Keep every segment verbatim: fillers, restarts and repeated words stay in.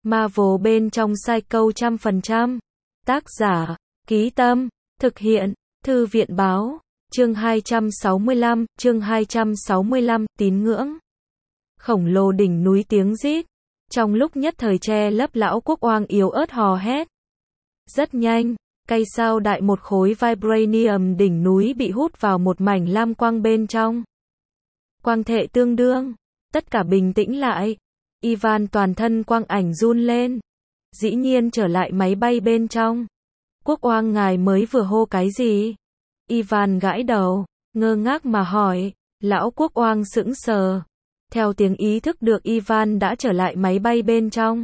Marvel bên trong sai câu trăm phần trăm. Tác giả, Ký Tâm, thực hiện, Thư viện Báo, chương hai trăm sáu mươi lăm, chương hai trăm sáu mươi lăm, tín ngưỡng. Khổng lồ đỉnh núi tiếng rít, trong lúc nhất thời che lấp lão quốc oang yếu ớt hò hét. Rất nhanh, cây sao đại một khối vibranium đỉnh núi bị hút vào một mảnh lam quang bên trong. Quang thể tương đương, tất cả bình tĩnh lại. Ivan toàn thân quang ảnh run lên. Dĩ nhiên trở lại máy bay bên trong. Quốc oang ngài mới vừa hô cái gì? Ivan gãi đầu, ngơ ngác mà hỏi. Lão quốc oang sững sờ. Theo tiếng ý thức được Ivan đã trở lại máy bay bên trong.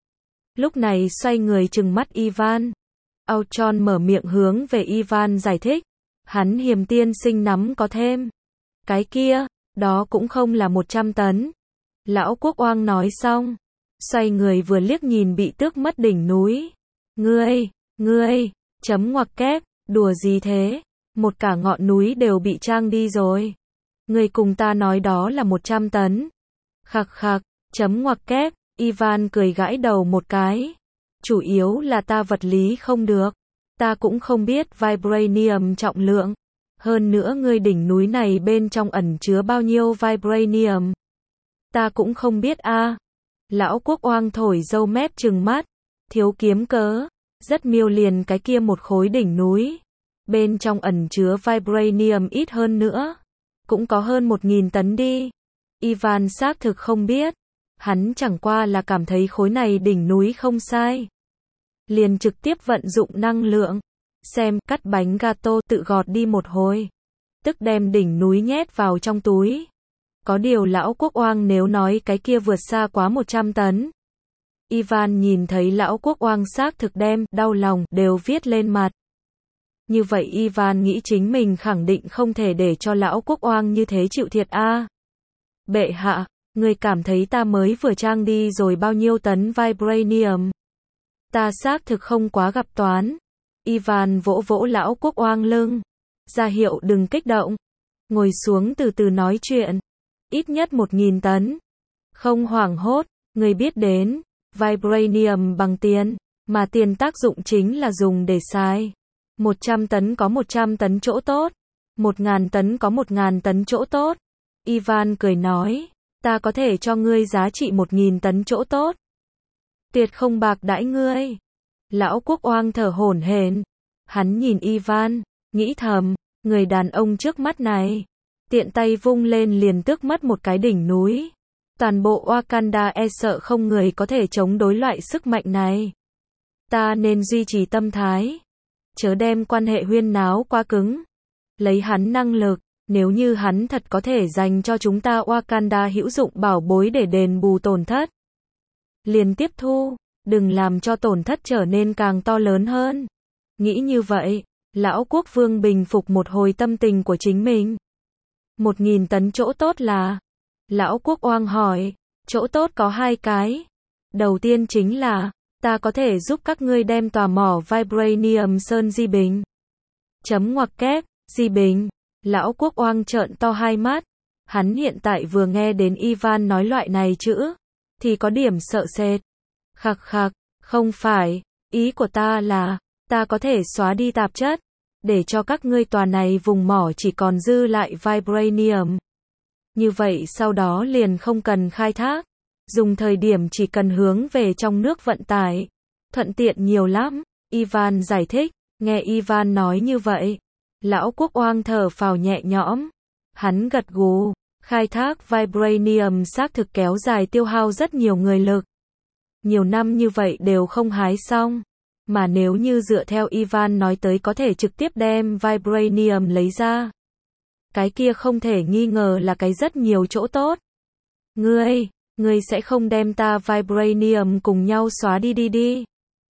Lúc này xoay người trừng mắt Ivan. Ultron mở miệng hướng về Ivan giải thích. Hắn hiềm tiên sinh nắm có thêm. Cái kia, đó cũng không là một trăm tấn. Lão quốc oang nói xong. Xoay người vừa liếc nhìn bị tước mất đỉnh núi. Ngươi, ngươi, chấm ngoặc kép, đùa gì thế? Một cả ngọn núi đều bị trang đi rồi. Ngươi cùng ta nói đó là một trăm tấn. Khặc khặc, chấm ngoặc kép, Ivan cười gãi đầu một cái. Chủ yếu là ta vật lý không được. Ta cũng không biết vibranium trọng lượng. Hơn nữa ngươi đỉnh núi này bên trong ẩn chứa bao nhiêu vibranium. Ta cũng không biết a. À. Lão quốc oang thổi râu mép trừng mắt. Thiếu kiếm cớ. Rất miêu liền cái kia một khối đỉnh núi. Bên trong ẩn chứa vibranium ít hơn nữa. Cũng có hơn một nghìn tấn đi. Ivan xác thực không biết. Hắn chẳng qua là cảm thấy khối này đỉnh núi không sai. Liền trực tiếp vận dụng năng lượng. Xem, cắt bánh gato tự gọt đi một hồi. Tức đem đỉnh núi nhét vào trong túi. Có điều lão quốc oang nếu nói cái kia vượt xa quá một trăm tấn. Ivan nhìn thấy lão quốc oang xác thực đem, đau lòng, đều viết lên mặt. Như vậy Ivan nghĩ chính mình khẳng định không thể để cho lão quốc oang như thế chịu thiệt a. À. Bệ hạ, người cảm thấy ta mới vừa trang đi rồi bao nhiêu tấn vibranium. Ta xác thực không quá gặp toán. Ivan vỗ vỗ lão quốc oang lưng. Ra hiệu đừng kích động. Ngồi xuống từ từ nói chuyện. Ít nhất một nghìn tấn. Không hoảng hốt, người biết đến. Vibranium bằng tiền. Mà tiền tác dụng chính là dùng để xài. một trăm tấn có một trăm tấn chỗ tốt. một nghìn tấn có một nghìn tấn chỗ tốt. Ivan cười nói. Ta có thể cho ngươi giá trị một nghìn tấn chỗ tốt. Tuyệt không bạc đãi ngươi. Lão quốc oang thở hổn hển. Hắn nhìn Ivan, nghĩ thầm, người đàn ông trước mắt này. Tiện tay vung lên liền tước mất một cái đỉnh núi. Toàn bộ Wakanda e sợ không người có thể chống đối loại sức mạnh này. Ta nên duy trì tâm thái. Chớ đem quan hệ huyên náo quá cứng. Lấy hắn năng lực, nếu như hắn thật có thể dành cho chúng ta Wakanda hữu dụng bảo bối để đền bù tổn thất. Liền tiếp thu, đừng làm cho tổn thất trở nên càng to lớn hơn. Nghĩ như vậy, lão quốc vương bình phục một hồi tâm tình của chính mình. Một nghìn tấn chỗ tốt là? Lão quốc oang hỏi, chỗ tốt có hai cái. Đầu tiên chính là, ta có thể giúp các ngươi đem tòa mỏ vibranium sơn di bình. Chấm ngoặc kép, di bình. Lão quốc oang trợn to hai mắt. Hắn hiện tại vừa nghe đến Ivan nói loại này chữ, thì có điểm sợ sệt. Khặc khặc, không phải, ý của ta là, ta có thể xóa đi tạp chất, để cho các ngươi tòa này vùng mỏ chỉ còn dư lại vibranium. Như vậy sau đó liền không cần khai thác, dùng thời điểm chỉ cần hướng về trong nước vận tải, thuận tiện nhiều lắm. Ivan giải thích, nghe Ivan nói như vậy, lão quốc oang thở phào nhẹ nhõm. Hắn gật gù, khai thác vibranium xác thực kéo dài tiêu hao rất nhiều người lực. Nhiều năm như vậy đều không hái xong. Mà nếu như dựa theo Ivan nói tới có thể trực tiếp đem vibranium lấy ra. Cái kia không thể nghi ngờ là cái rất nhiều chỗ tốt. Ngươi, ngươi sẽ không đem ta vibranium cùng nhau xóa đi đi đi.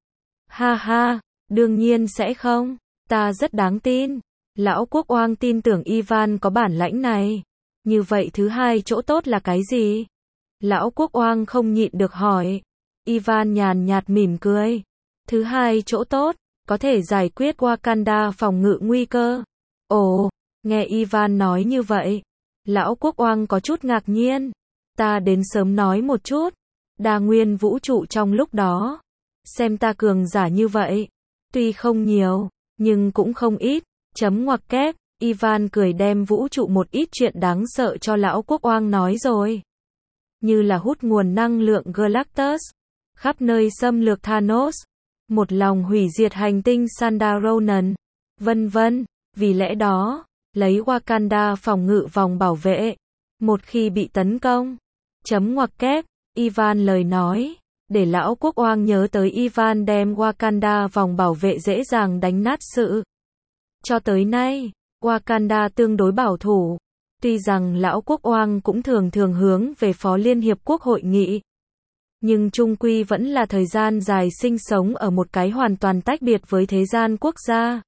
Ha ha, đương nhiên sẽ không. Ta rất đáng tin. Lão quốc oang tin tưởng Ivan có bản lãnh này. Như vậy thứ hai chỗ tốt là cái gì? Lão quốc oang không nhịn được hỏi. Ivan nhàn nhạt mỉm cười. Thứ hai chỗ tốt, có thể giải quyết Wakanda phòng ngự nguy cơ. Ồ, nghe Ivan nói như vậy, lão quốc oang có chút ngạc nhiên. Ta đến sớm nói một chút. đa nguyên vũ trụ trong lúc đó. Xem ta cường giả như vậy. Tuy không nhiều, nhưng cũng không ít. Chấm ngoặc kép, Ivan cười đem vũ trụ một ít chuyện đáng sợ cho lão quốc oang nói rồi. Như là hút nguồn năng lượng Galactus, khắp nơi xâm lược Thanos, một lòng hủy diệt hành tinh Sandaronan, vân vân. Vì lẽ đó, lấy Wakanda phòng ngự vòng bảo vệ. Một khi bị tấn công, chấm ngoặc kép, Ivan lời nói, để lão quốc oang nhớ tới Ivan đem Wakanda vòng bảo vệ dễ dàng đánh nát sự. Cho tới nay, Wakanda tương đối bảo thủ. Tuy rằng lão quốc oang cũng thường thường hướng về Phó Liên Hiệp Quốc hội nghị. Nhưng chung quy vẫn là thời gian dài sinh sống ở một cái hoàn toàn tách biệt với thế gian quốc gia.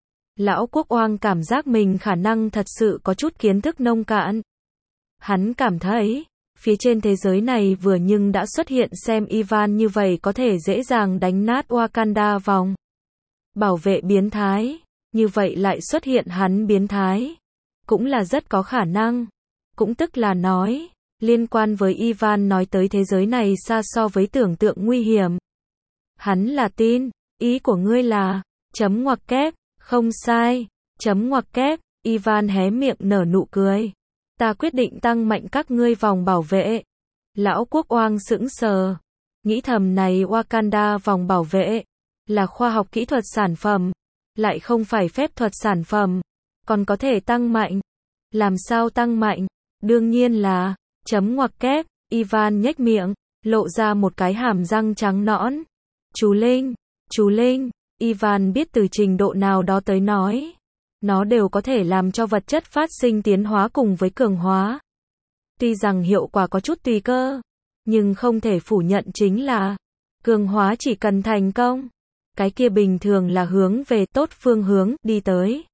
Lão quốc oang cảm giác mình khả năng thật sự có chút kiến thức nông cạn. Hắn cảm thấy, phía trên thế giới này vừa nhưng đã xuất hiện xem Ivan như vậy có thể dễ dàng đánh nát Wakanda vòng bảo vệ biến thái, như vậy lại xuất hiện hắn biến thái. Cũng là rất có khả năng. Cũng tức là nói, liên quan với Ivan nói tới thế giới này xa so với tưởng tượng nguy hiểm. Hắn là tin, ý của ngươi là, chấm ngoặc kép, không sai, chấm ngoặc kép, Ivan hé miệng nở nụ cười. Ta quyết định tăng mạnh các ngươi vòng bảo vệ. Lão quốc oang sững sờ. Nghĩ thầm này Wakanda vòng bảo vệ, là khoa học kỹ thuật sản phẩm, lại không phải phép thuật sản phẩm, còn có thể tăng mạnh. Làm sao tăng mạnh? Đương nhiên là, chấm ngoặc kép, Ivan nhếch miệng, lộ ra một cái hàm răng trắng nõn. Chú Linh, chú Linh, Ivan biết từ trình độ nào đó tới nói. Nó đều có thể làm cho vật chất phát sinh tiến hóa cùng với cường hóa. Tuy rằng hiệu quả có chút tùy cơ, nhưng không thể phủ nhận chính là, cường hóa chỉ cần thành công, cái kia bình thường là hướng về tốt phương hướng đi tới.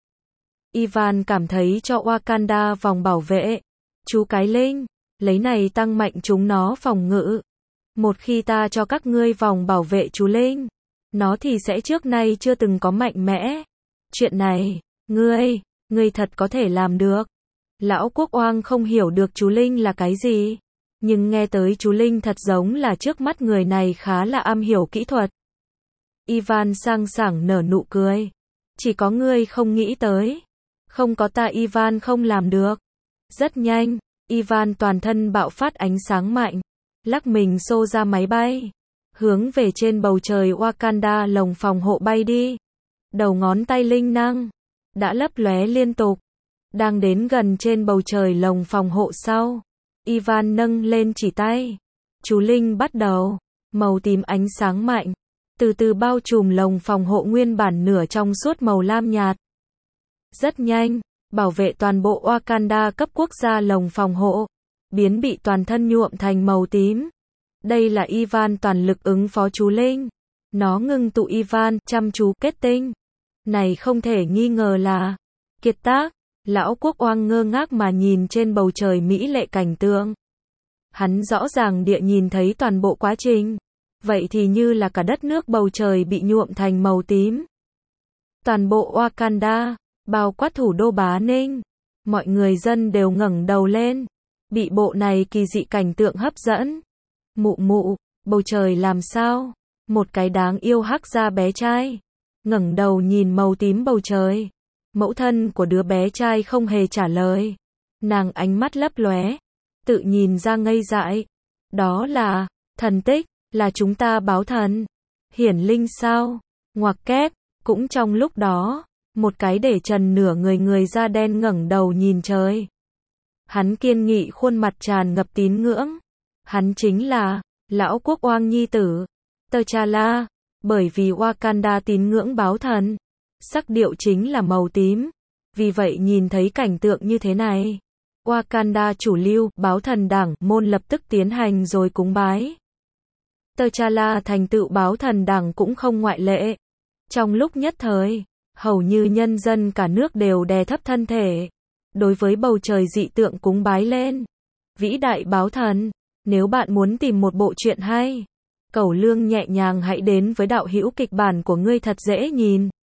Ivan cảm thấy cho Wakanda vòng bảo vệ. Chú cái Linh, lấy này tăng mạnh chúng nó phòng ngự. Một khi ta cho các ngươi vòng bảo vệ chú Linh, nó thì sẽ trước nay chưa từng có mạnh mẽ. Chuyện này, ngươi, ngươi thật có thể làm được. Lão quốc oang không hiểu được chú Linh là cái gì, nhưng nghe tới chú Linh thật giống là trước mắt người này khá là am hiểu kỹ thuật. Ivan sang sảng nở nụ cười. Chỉ có ngươi không nghĩ tới. Không có ta Ivan không làm được. Rất nhanh, Ivan toàn thân bạo phát ánh sáng mạnh, lắc mình xô ra máy bay, hướng về trên bầu trời Wakanda lồng phòng hộ bay đi. Đầu ngón tay linh năng đã lấp lóe liên tục. Đang đến gần trên bầu trời lồng phòng hộ sau, Ivan nâng lên chỉ tay. Chú Linh bắt đầu, màu tím ánh sáng mạnh, từ từ bao trùm lồng phòng hộ nguyên bản nửa trong suốt màu lam nhạt. Rất nhanh, bảo vệ toàn bộ Wakanda cấp quốc gia lồng phòng hộ, biến bị toàn thân nhuộm thành màu tím. Đây là Ivan toàn lực ứng phó chú Linh. Nó ngưng tụ Ivan, chăm chú kết tinh. Này không thể nghi ngờ là kiệt tác. Lão quốc oang ngơ ngác mà nhìn trên bầu trời mỹ lệ cảnh tượng. Hắn rõ ràng địa nhìn thấy toàn bộ quá trình. Vậy thì như là cả đất nước bầu trời bị nhuộm thành màu tím. Toàn bộ Wakanda, bao quát thủ đô Bá Ninh, mọi người dân đều ngẩng đầu lên, bị bộ này kỳ dị cảnh tượng hấp dẫn. Mụ mụ, bầu trời làm sao? Một cái đáng yêu hắc da bé trai ngẩng đầu nhìn màu tím bầu trời. Mẫu thân của đứa bé trai không hề trả lời. Nàng ánh mắt lấp lóe, tự nhìn ra ngây dại. Đó là thần tích, là chúng ta báo thần. Hiển linh sao? Ngoặc kép, cũng trong lúc đó, một cái để trần nửa người người da đen ngẩng đầu nhìn trời. Hắn kiên nghị khuôn mặt tràn ngập tín ngưỡng. Hắn chính là lão quốc oang nhi tử, T'Challa, bởi vì Wakanda tín ngưỡng báo thần. Sắc điệu chính là màu tím. Vì vậy nhìn thấy cảnh tượng như thế này, Wakanda chủ lưu, báo thần đảng, môn lập tức tiến hành rồi cúng bái. T'Challa thành tựu báo thần đảng cũng không ngoại lệ. Trong lúc nhất thời, hầu như nhân dân cả nước đều đè thấp thân thể. Đối với bầu trời dị tượng cúng bái lên. Vĩ đại báo thần, nếu bạn muốn tìm một bộ truyện hay, cẩu lương nhẹ nhàng hãy đến với đạo hữu kịch bản của ngươi thật dễ nhìn.